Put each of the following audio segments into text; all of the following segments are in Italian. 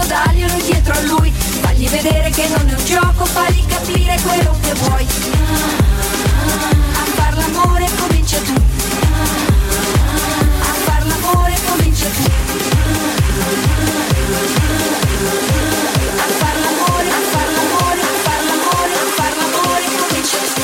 daglielo dietro a lui. Fagli vedere che non è un gioco, fagli capire quello che vuoi. A far l'amore comincia tu. A far l'amore comincia tu. A far l'amore, a far l'amore, a far l'amore, a far l'amore comincia tu.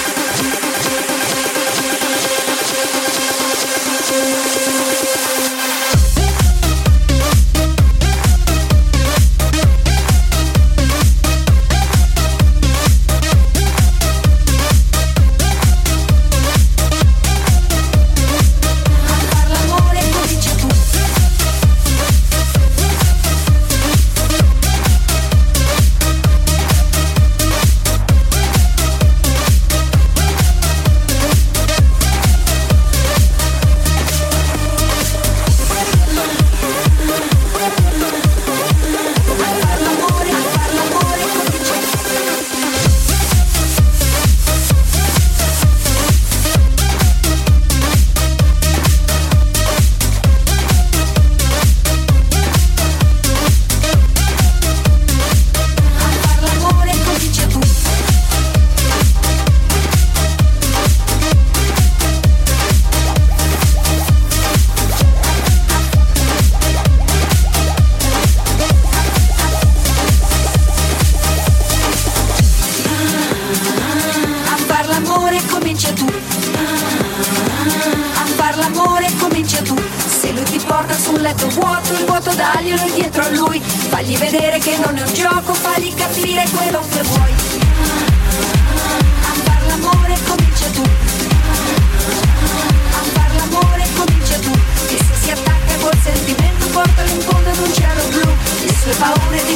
Fagli vedere che non è un gioco, fagli capire quello che vuoi. A far l'amore comincia tu. A far l'amore comincia tu. E se si attacca col sentimento portalo in fondo ad un cielo blu. Le sue paure